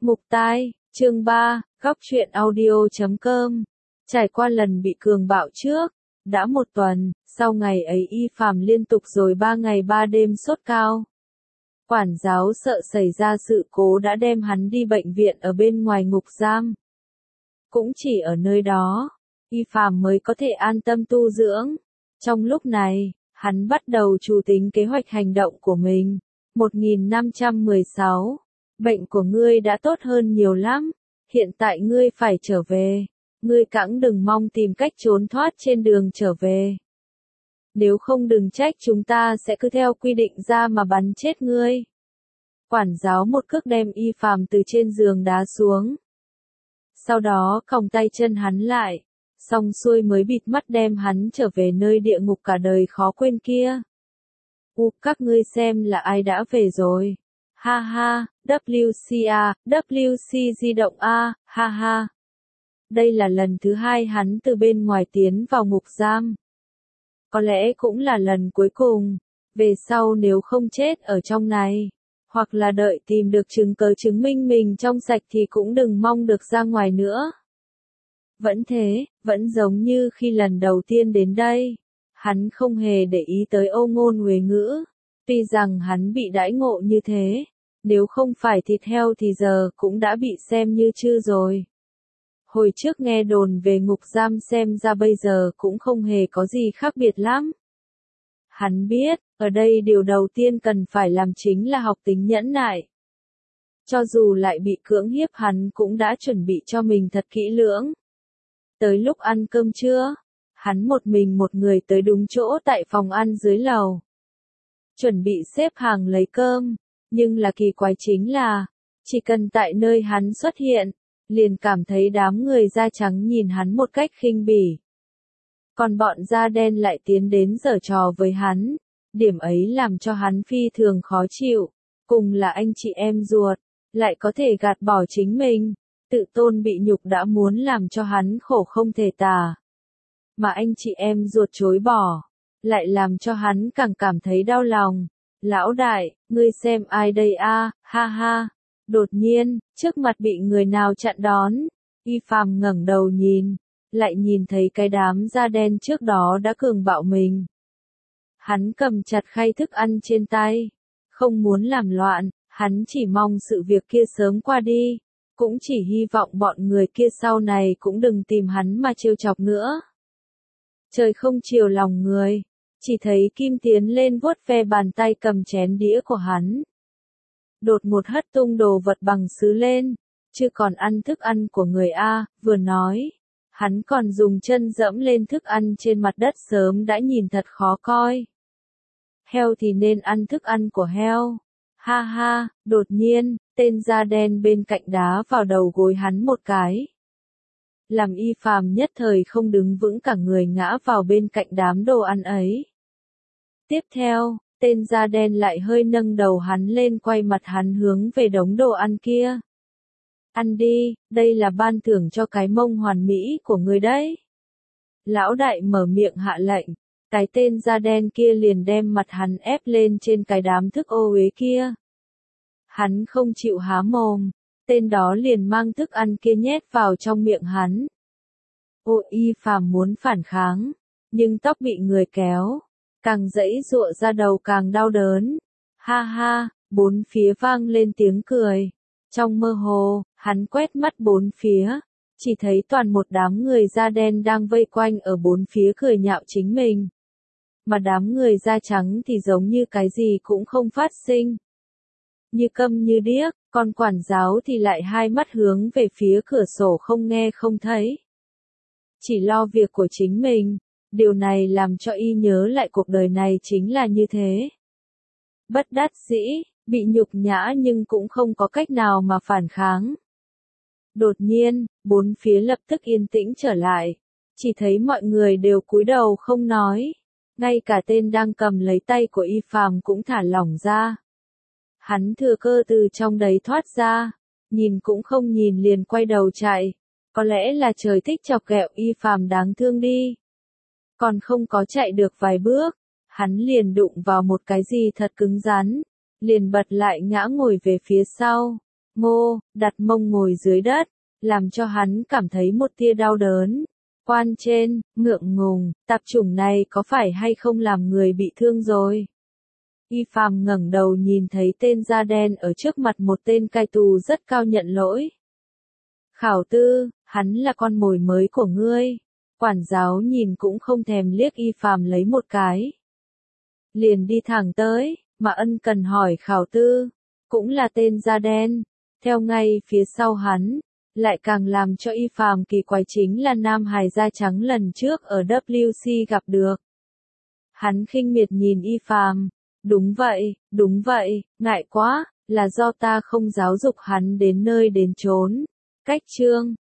Mục tai, chương 3, góc truyện audio.com. Trải qua lần bị cường bạo trước, đã một tuần, sau ngày ấy Y Phàm liên tục rồi 3 ngày 3 đêm sốt cao. Quản giáo sợ xảy ra sự cố đã đem hắn đi bệnh viện ở bên ngoài ngục giam. Cũng chỉ ở nơi đó, Y Phàm mới có thể an tâm tu dưỡng. Trong lúc này, hắn bắt đầu chủ tính kế hoạch hành động của mình. 1516. Bệnh của ngươi đã tốt hơn nhiều lắm, hiện tại ngươi phải trở về, ngươi cẵng đừng mong tìm cách trốn thoát trên đường trở về. Nếu không đừng trách chúng ta sẽ cứ theo quy định ra mà bắn chết ngươi. Quản giáo một cước đem Y Phàm từ trên giường đá xuống. Sau đó còng tay chân hắn lại, xong xuôi mới bịt mắt đem hắn trở về nơi địa ngục cả đời khó quên kia. Các ngươi xem là ai đã về rồi. Ha ha, WC di động A, ha ha. Đây là lần thứ 2 hắn từ bên ngoài tiến vào ngục giam. Có lẽ cũng là lần cuối cùng, về sau nếu không chết ở trong này, hoặc là đợi tìm được chứng cớ chứng minh mình trong sạch thì cũng đừng mong được ra ngoài nữa. Vẫn thế, vẫn giống như khi lần đầu tiên đến đây, hắn không hề để ý tới ô ngôn huế ngữ, tuy rằng hắn bị đãi ngộ như thế. Nếu không phải thịt heo thì giờ cũng đã bị xem như chư rồi. Hồi trước nghe đồn về ngục giam xem ra bây giờ cũng không hề có gì khác biệt lắm. Hắn biết, ở đây điều đầu tiên cần phải làm chính là học tính nhẫn nại. Cho dù lại bị cưỡng hiếp hắn cũng đã chuẩn bị cho mình thật kỹ lưỡng. Tới lúc ăn cơm trưa, hắn một mình một người tới đúng chỗ tại phòng ăn dưới lầu. Chuẩn bị xếp hàng lấy cơm. Nhưng là kỳ quái chính là, chỉ cần tại nơi hắn xuất hiện, liền cảm thấy đám người da trắng nhìn hắn một cách khinh bỉ. Còn bọn da đen lại tiến đến giở trò với hắn, điểm ấy làm cho hắn phi thường khó chịu, cùng là anh chị em ruột, lại có thể gạt bỏ chính mình, tự tôn bị nhục đã muốn làm cho hắn khổ không thể tả. Mà anh chị em ruột chối bỏ, lại làm cho hắn càng cảm thấy đau lòng. Lão đại, ngươi xem ai đây a, ha ha. Đột nhiên, trước mặt bị người nào chặn đón. Y Phàm ngẩng đầu nhìn, lại nhìn thấy cái đám da đen trước đó đã cường bạo mình. Hắn cầm chặt khay thức ăn trên tay, không muốn làm loạn, hắn chỉ mong sự việc kia sớm qua đi, cũng chỉ hy vọng bọn người kia sau này cũng đừng tìm hắn mà trêu chọc nữa. Trời không chiều lòng người. Chỉ thấy Kim tiến lên vuốt ve bàn tay cầm chén đĩa của hắn. Đột ngột hất tung đồ vật bằng sứ lên, chưa còn ăn thức ăn của người A, vừa nói. Hắn còn dùng chân dẫm lên thức ăn trên mặt đất sớm đã nhìn thật khó coi. Heo thì nên ăn thức ăn của heo. Ha ha, đột nhiên, tên da đen bên cạnh đá vào đầu gối hắn một cái. Làm Y Phàm nhất thời không đứng vững cả người ngã vào bên cạnh đám đồ ăn ấy. Tiếp theo, tên da đen lại hơi nâng đầu hắn lên quay mặt hắn hướng về đống đồ ăn kia. Ăn đi, đây là ban thưởng cho cái mông hoàn mỹ của người đấy. Lão đại mở miệng hạ lệnh, cái tên da đen kia liền đem mặt hắn ép lên trên cái đám thức ô uế kia. Hắn không chịu há mồm, tên đó liền mang thức ăn kia nhét vào trong miệng hắn. Y Phàm muốn phản kháng, nhưng tóc bị người kéo. Càng giãy giụa ra đầu càng đau đớn. Ha ha, bốn phía vang lên tiếng cười. Trong mơ hồ, hắn quét mắt bốn phía, chỉ thấy toàn một đám người da đen đang vây quanh ở bốn phía cười nhạo chính mình. Mà đám người da trắng thì giống như cái gì cũng không phát sinh. Như câm như điếc, còn quản giáo thì lại hai mắt hướng về phía cửa sổ không nghe không thấy. Chỉ lo việc của chính mình. Điều này làm cho y nhớ lại cuộc đời này chính là như thế. Bất đắc dĩ, bị nhục nhã nhưng cũng không có cách nào mà phản kháng. Đột nhiên, bốn phía lập tức yên tĩnh trở lại. Chỉ thấy mọi người đều cúi đầu không nói. Ngay cả tên đang cầm lấy tay của Y Phàm cũng thả lỏng ra. Hắn thừa cơ từ trong đấy thoát ra. Nhìn cũng không nhìn liền quay đầu chạy. Có lẽ là trời thích chọc ghẹo Y Phàm đáng thương đi. Còn không có chạy được vài bước, hắn liền đụng vào một cái gì thật cứng rắn, liền bật lại ngã ngồi về phía sau. Ngô, đặt mông ngồi dưới đất, làm cho hắn cảm thấy một tia đau đớn. Quan trên, ngượng ngùng, tạp chủng này có phải hay không làm người bị thương rồi? Y Phàm ngẩng đầu nhìn thấy tên da đen ở trước mặt một tên cai tù rất cao nhận lỗi. Khảo Tư, hắn là con mồi mới của ngươi. Quản giáo nhìn cũng không thèm liếc Y Phàm lấy một cái. Liền đi thẳng tới, mà ân cần hỏi Khảo Tư, cũng là tên da đen. Theo ngay phía sau hắn, lại càng làm cho Y Phàm kỳ quái chính là nam hài da trắng lần trước ở WC gặp được. Hắn khinh miệt nhìn Y Phàm, đúng vậy, ngại quá, là do ta không giáo dục hắn đến nơi đến chốn. Cách chương